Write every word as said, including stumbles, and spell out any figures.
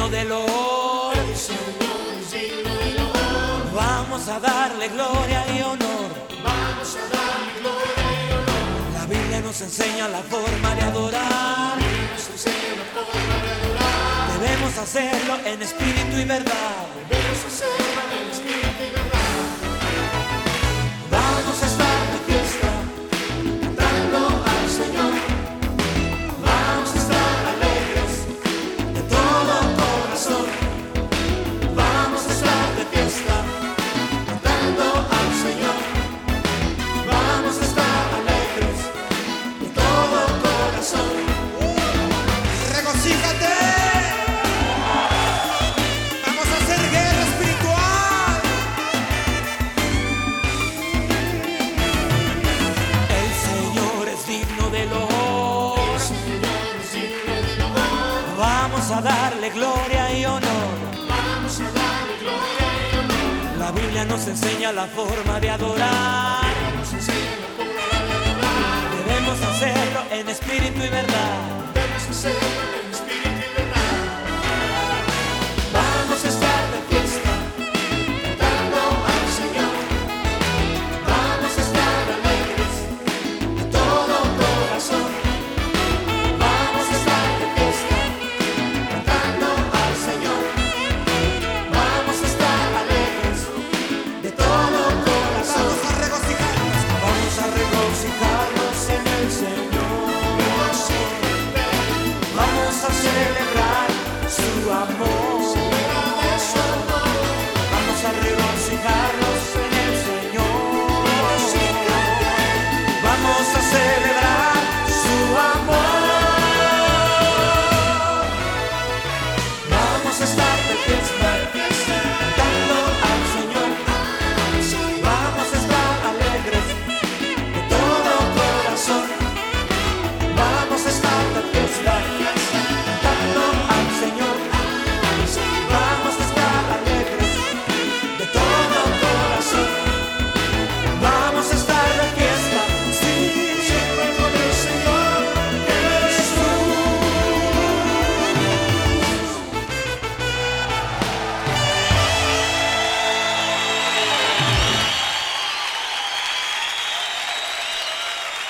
digno de loor. El Señor es digno de loor. Vamos a darle gloria y honor. Vamos a darle gloria y honor. La Biblia nos enseña la forma de adorar. Nos enseña la forma de adorar. Debemos hacerlo en espíritu y verdad. Debemos hacerlo en espíritu y verdad. Vamos a estar de fiesta, Cantando al Señor. Vamos a estar alegres de todo corazón. Vamos a estar de fiesta, cantando al Señor. Vamos a estar alegres de todo corazón. ¡Regocíjate! Vamos a hacer guerra espiritual. El Señor es digno de loor. El Señor es digno de loor. Vamos a darle gloria y honor. Vamos a darle gloria y honor. La Biblia nos enseña la forma de adorar. Nos enseña la forma de adorar. Debemos hacerlo en espíritu y verdad. Debemos hacerlo en espíritu y verdad. Vamos a estar de fiesta, cantando al Señor. Vamos a estar alegres de todo corazón. Vamos a estar de fiesta, cantando al Señor. Vamos a estar alegres de todo corazón. Vamos a regocijarnos. Vamos a regocijarnos en el Señor. Vamos a celebrar su amor. Vamos a regocijarnos en el Señor. Vamos a celebrar su amor. Vamos a estar de fiesta.